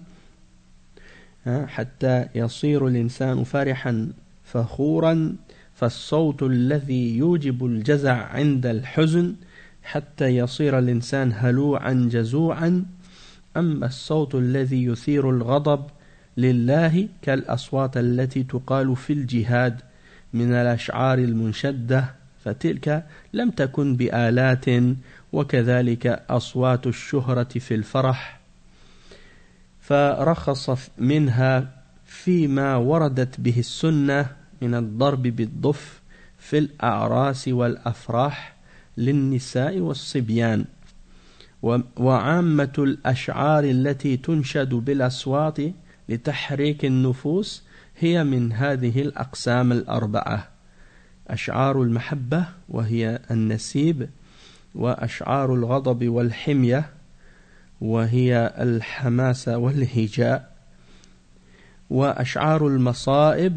حتى يصير الإنسان فرحا فخورا، فالصوت الذي يوجب الجزع عند الحزن حتى يصير الإنسان هلوعا جزوعا. أما الصوت الذي يثير الغضب لله كالأصوات التي تقال في الجهاد من الأشعار المنشدة، فتلك لم تكن بآلات، وكذلك أصوات الشهرة في الفرح، فرخص منها فيما وردت به السنة من الضرب بالضف في الأعراس والأفراح للنساء والصبيان. وعامة الأشعار التي تنشد بالأصوات لتحريك النفوس هي من هذه الأقسام الأربعة: أشعار المحبة وهي النسيب، وأشعار الغضب والحمية وهي الحماسة والهجاء، وأشعار المصائب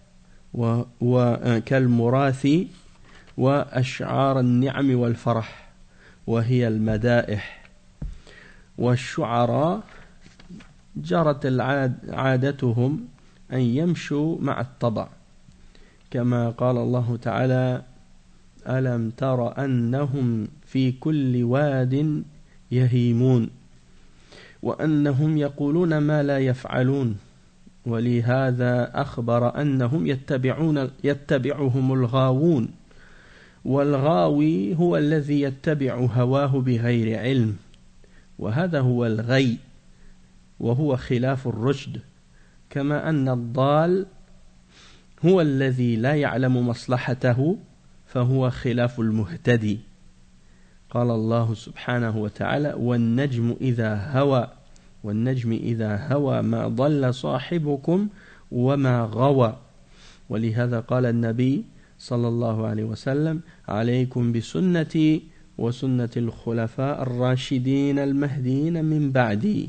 وكالمراثي، وأشعار النعم والفرح وهي المدائح. والشعراء جرت عادتهم أن يمشوا مع الطبع، كما قال الله تعالى: ألم تر أنهم في كل واد يهيمون وأنهم يقولون ما لا يفعلون. ولهذا أخبر أنهم يتبعون يتبعهم الغاوون، والغاوي هو الذي يتبع هواه بغير علم، وهذا هو الغي، وهو خلاف الرشد، كما أن الضال هو الذي لا يعلم مصلحته، فهو خلاف المهتدي. قال الله سبحانه وتعالى: والنجم إذا هوى والنجم إذا هوى ما ضل صاحبكم وما غوى. ولهذا قال النبي صلى الله عليه وسلم: عليكم بسنتي وسنة الخلفاء الراشدين المهديين من بعدي.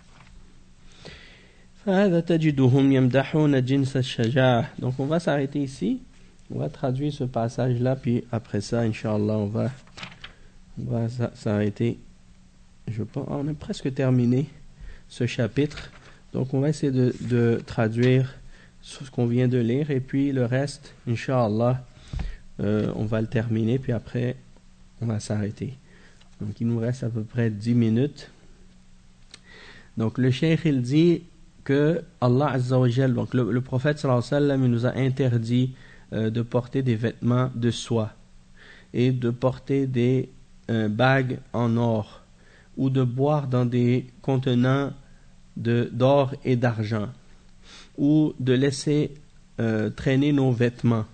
فهذا تجدهم يمدحون جنس الشجاعة. Donc on va s'arrêter ici, on va traduire ce passage là, puis après ça Inch'Allah on va, on va s'arrêter. Je pense, on a presque terminé ce chapitre, donc on va essayer de, de traduire ce qu'on vient de lire, et puis le reste Inch'Allah euh, on va le terminer, puis après on va s'arrêter. Donc il nous reste à peu près dix minutes. Donc le cheikh il dit que Allah Azza wa Jal, donc le, le prophète sallallahu alayhi wa sallam, il nous a interdit euh, de porter des vêtements de soie et de porter des euh, bagues en or, ou de boire dans des contenants de, d'or et d'argent, ou de laisser euh, traîner nos vêtements,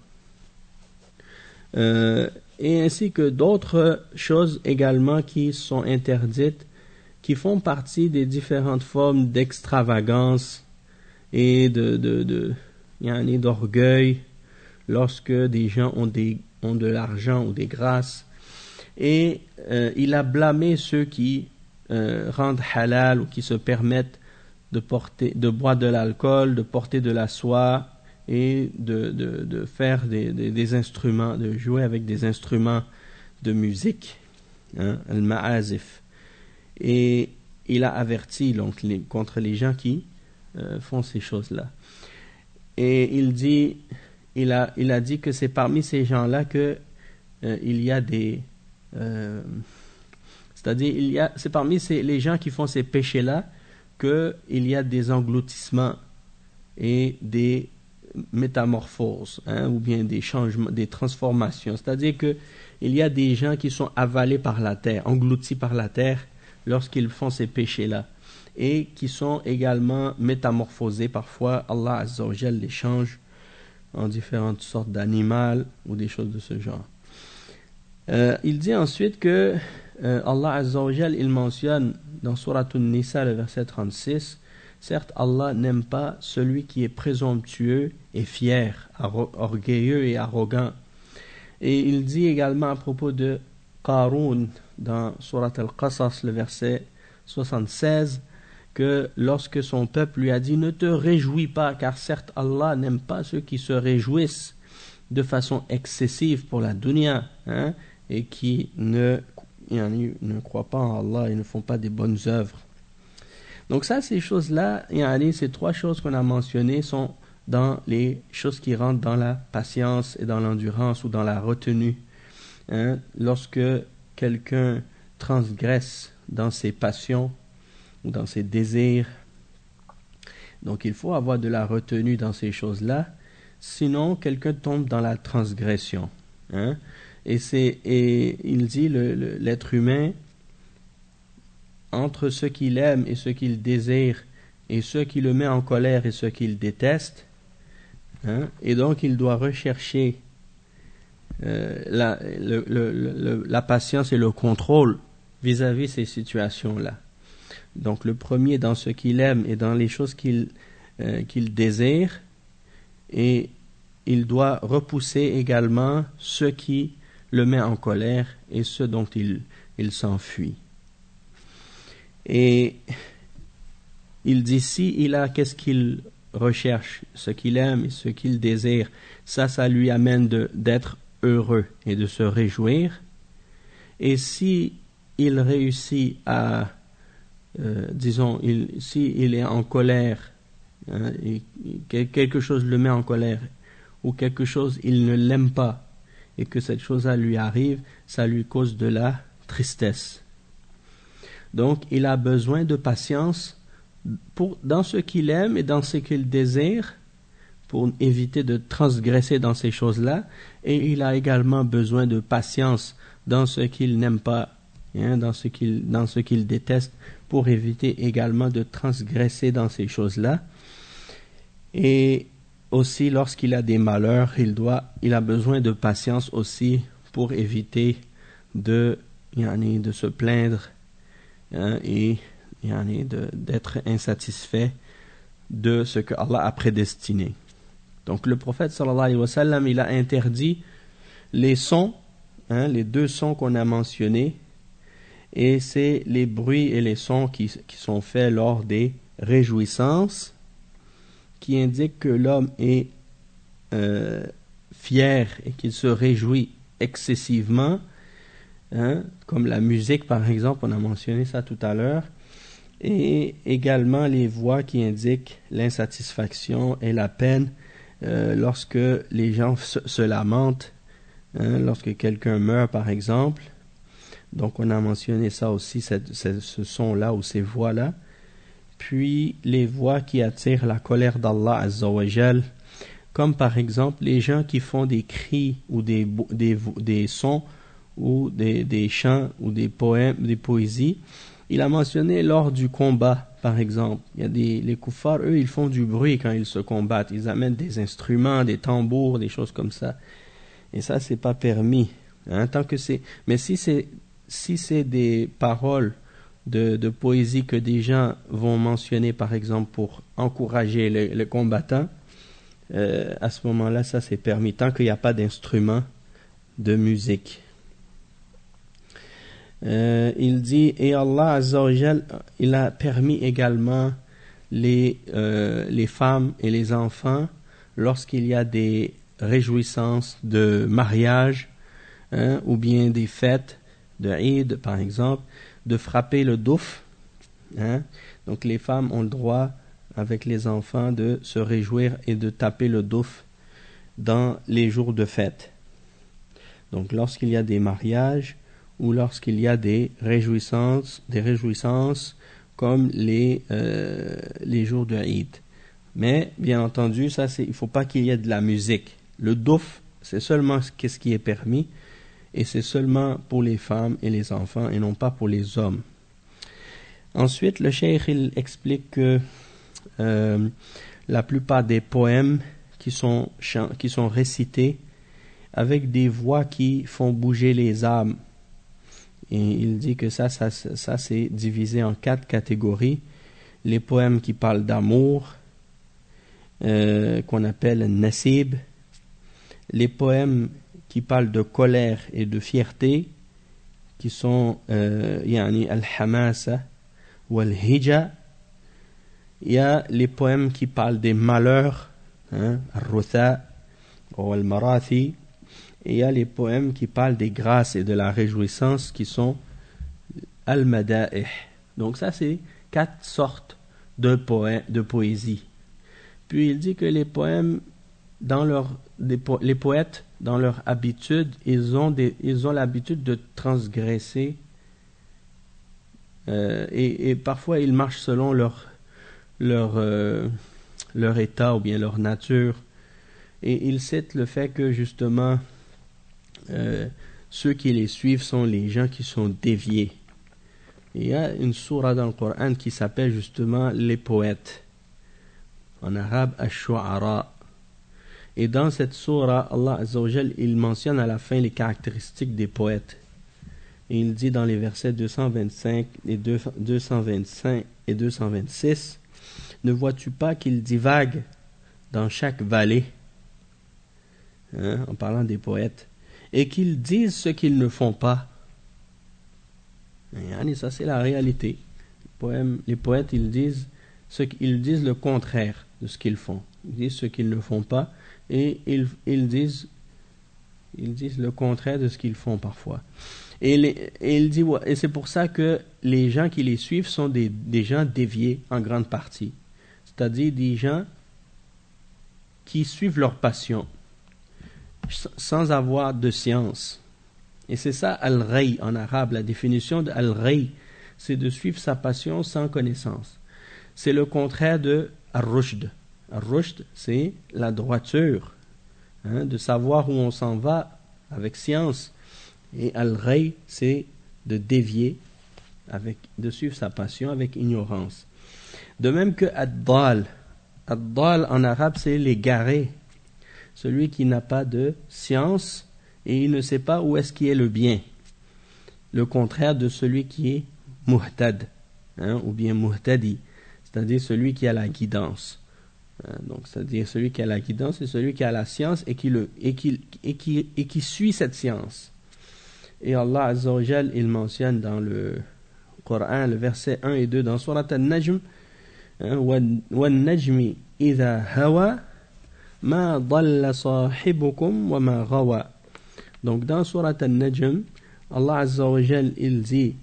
euh, et ainsi que d'autres choses également qui sont interdites, qui font partie des différentes formes d'extravagance et de, de, de, yani d'orgueil lorsque des gens ont, des, ont de l'argent ou des grâces. Et euh, il a blâmé ceux qui euh, rendent halal ou qui se permettent de, porter, de boire de l'alcool, de porter de la soie et de, de, de faire des, des, des instruments, de jouer avec des instruments de musique, hein, al-ma'azif. Et il a averti donc les, contre les gens qui euh, font ces choses-là. Et il dit, il a, il a dit que c'est parmi ces gens-là que euh, il y a des, euh, c'est-à-dire il y a, c'est parmi ces, les gens qui font ces péchés-là que il y a des engloutissements et des métamorphoses, hein, ou bien des changements, des transformations. C'est-à-dire que il y a des gens qui sont avalés par la terre, engloutis par la terre, lorsqu'ils font ces péchés-là, et qui sont également métamorphosés. Parfois, Allah Azza wa Jal les change en différentes sortes d'animaux ou des choses de ce genre. Euh, il dit ensuite que euh, Allah Azza wa Jal, il mentionne dans Surat An-Nisa, le verset trente-six, certes, Allah n'aime pas celui qui est présomptueux et fier, orgueilleux et arrogant. Et il dit également à propos de Qarun, dans Surat Al-Qasas, le verset soixante-seize, que lorsque son peuple lui a dit: ne te réjouis pas, car certes Allah n'aime pas ceux qui se réjouissent de façon excessive pour la dunya, hein, et qui ne, ne croient pas en Allah et ne font pas des bonnes œuvres. Donc ça, ces choses-là, ces trois choses qu'on a mentionnées sont dans les choses qui rentrent dans la patience et dans l'endurance ou dans la retenue, hein, lorsque quelqu'un transgresse dans ses passions ou dans ses désirs. Donc il faut avoir de la retenue dans ces choses-là, sinon quelqu'un tombe dans la transgression, hein? Et, c'est, et il dit le, le, l'être humain, entre ce qu'il aime et ce qu'il désire, et ce qui le met en colère et ce qu'il déteste, hein? Et donc il doit rechercher Euh, la, le, le, le, la patience et le contrôle vis-à-vis ces situations-là. Donc le premier dans ce qu'il aime et dans les choses qu'il, euh, qu'il désire, et il doit repousser également ce qui le met en colère et ce dont il, il s'enfuit. Et il dit, si il a qu'est-ce qu'il recherche, ce qu'il aime et ce qu'il désire, ça, ça lui amène de, d'être heureux et de se réjouir. Et si il réussit à, euh, disons, il, si il est en colère, hein, et, et quelque chose le met en colère, ou quelque chose il ne l'aime pas, et que cette chose-là lui arrive, ça lui cause de la tristesse. Donc, il a besoin de patience pour, dans ce qu'il aime et dans ce qu'il désire, pour éviter de transgresser dans ces choses-là, et il a également besoin de patience dans ce qu'il n'aime pas, hein, dans ce qu'il, dans ce qu'il déteste, pour éviter également de transgresser dans ces choses-là. Et aussi, lorsqu'il a des malheurs, il doit, il a besoin de patience aussi pour éviter de, yani, de se plaindre, hein, et yani, de, d'être insatisfait de ce que Allah a prédestiné. Donc le prophète sallallahu alayhi wa sallam, il a interdit les sons, hein, les deux sons qu'on a mentionnés, et c'est les bruits et les sons qui, qui sont faits lors des réjouissances, qui indiquent que l'homme est euh, fier et qu'il se réjouit excessivement, hein, comme la musique par exemple, on a mentionné ça tout à l'heure, et également les voix qui indiquent l'insatisfaction et la peine euh, lorsque les gens se, se lamentent, hein, lorsque quelqu'un meurt par exemple. Donc on a mentionné ça aussi, cette, cette, ce son-là ou ces voix-là. Puis les voix qui attirent la colère d'Allah Azza wa Jal, comme par exemple les gens qui font des cris ou des, des, des sons ou des, des chants ou des poèmes, des poésies. Il a mentionné lors du combat, par exemple. Il y a des, les kuffars, eux, ils font du bruit quand ils se combattent. Ils amènent des instruments, des tambours, des choses comme ça. Et ça, c'est pas permis. Hein, tant que c'est, mais si c'est, si c'est des paroles de, de poésie que des gens vont mentionner, par exemple, pour encourager les, les combattants, euh, à ce moment-là, ça c'est permis, tant qu'il n'y a pas d'instrument de musique. Euh, il dit, et Allah Azza wa Jal, il a permis également les, euh, les femmes et les enfants, lorsqu'il y a des réjouissances de mariage, hein, ou bien des fêtes de Eid, par exemple, de frapper le douf. Hein. Donc les femmes ont le droit, avec les enfants, de se réjouir et de taper le douf dans les jours de fête. Donc lorsqu'il y a des mariages, ou lorsqu'il y a des réjouissances, des réjouissances comme les, euh, les jours de Eid. Mais, bien entendu, ça, c'est, il ne faut pas qu'il y ait de la musique. Le douf, c'est seulement ce qui est permis, et c'est seulement pour les femmes et les enfants, et non pas pour les hommes. Ensuite, le cheikh, il explique que euh, la plupart des poèmes qui sont, qui sont récités avec des voix qui font bouger les âmes, et il dit que ça, ça, ça c'est divisé en quatre catégories. Les poèmes qui parlent d'amour, euh, qu'on appelle nasib. Les poèmes qui parlent de colère et de fierté, qui sont euh, yani al-hamasa ou al-hija. Il y a les poèmes qui parlent des malheurs, hein, al-rutha ou al-marathi. Et il y a les poèmes qui parlent des grâces et de la réjouissance qui sont al-mada'ih. Donc ça, c'est quatre sortes de, poè- de poésie. Puis il dit que les poèmes, dans leur, des po- les poètes, dans leur habitude, ils ont, des, ils ont l'habitude de transgresser euh, et, et parfois ils marchent selon leur, leur, euh, leur état ou bien leur nature. Et il cite le fait que justement, Euh, ceux qui les suivent sont les gens qui sont déviés. Il y a une sourate dans le Coran qui s'appelle justement les poètes, en arabe ash-shu'ara. Et dans cette sourate, Allah Azza wa Jal, il mentionne à la fin les caractéristiques des poètes. Et il dit dans les versets deux cent vingt-cinq et deux cent vingt-cinq et deux cent vingt-six, ne vois-tu pas qu'ils divaguent dans chaque vallée hein, en parlant des poètes, et qu'ils disent ce qu'ils ne font pas. Et ça, c'est la réalité. Les, poèmes, les poètes, ils disent, ce, ils disent le contraire de ce qu'ils font. Ils disent ce qu'ils ne font pas, et ils, ils, disent, ils disent le contraire de ce qu'ils font parfois. Et, les, et, il dit, et c'est pour ça que les gens qui les suivent sont des, des gens déviés en grande partie. C'est-à-dire des gens qui suivent leur passion sans avoir de science. Et c'est ça al-ray en arabe. La définition de al-ray, c'est de suivre sa passion sans connaissance. C'est le contraire de ar-rushd. Ar-rushd, c'est la droiture, hein, de savoir où on s'en va avec science. Et al-ray, c'est de dévier, avec, de suivre sa passion avec ignorance. De même que ad-dal. Ad-dal en arabe, c'est l'égaré. Celui qui n'a pas de science et il ne sait pas où est-ce qu'il est le bien. Le contraire de celui qui est muhtad, hein, ou bien muhtadi, c'est-à-dire celui qui a la guidance. Hein, donc, c'est-à-dire celui qui a la guidance, c'est celui qui a la science et qui, le, et qui, et qui, et qui suit cette science. Et Allah Azza wa Jal, il mentionne dans le Coran, le verset un et deux, dans Surat An-Najm, وَالنَّجْمِ إِذَا هَوَى مَا ضَلَّ صَاحِبُكُمْ وَمَا غَوَى. Donc dans Surat An-Najm, Allah Azza wa Jal, il dit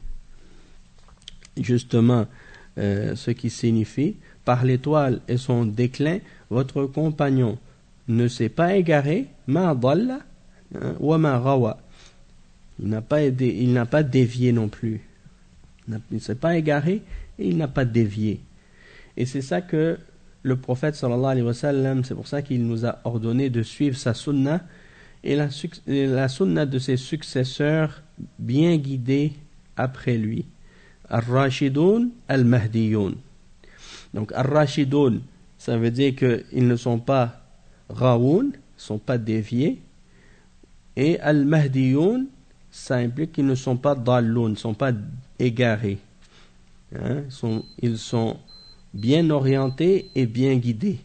justement euh, ce qui signifie: par l'étoile et son déclin, votre compagnon ne s'est pas égaré, ma dalla wa ma gawa. Il n'a pas aidé, il n'a pas dévié non plus. Il ne s'est pas égaré et il n'a pas dévié. Et c'est ça que le prophète sallallahu alayhi wa sallam, c'est pour ça qu'il nous a ordonné de suivre sa sunna et la, et la sunna de ses successeurs bien guidés après lui. Ar-Rashidoun al-Mahdiyoun. Donc Ar-Rashidoun, ça veut dire qu'ils ne sont pas Raoun, ne sont pas déviés. Et Al-Mahdiyoun, ça implique qu'ils ne sont pas Dalloun, ne sont pas égarés. Hein? Ils sont, ils sont bien orientés et bien guidés.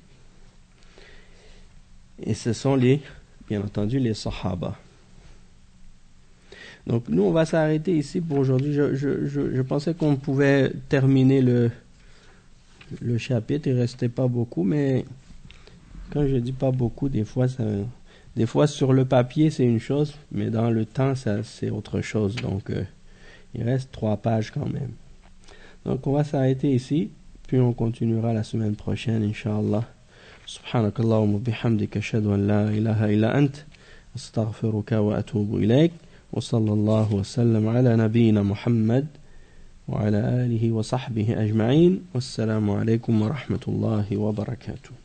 Et ce sont les, bien entendu, les Sahaba. Donc nous, on va s'arrêter ici pour aujourd'hui. Je, je, je, je pensais qu'on pouvait terminer le, le chapitre. Il ne restait pas beaucoup, mais quand je dis pas beaucoup, des fois, ça, des fois sur le papier, c'est une chose, mais dans le temps, ça, c'est autre chose. Donc, euh, il reste trois pages quand même. Donc, on va s'arrêter ici, puis on continuera la semaine prochaine, Inch'Allah. Subhanakallahumma bihamdika ashhadu an la ilaha illa ant astaghfiruka wa atubu ilayk. وصلى الله وسلم على نبينا محمد وعلى آله وصحبه أجمعين والسلام عليكم ورحمة الله وبركاته.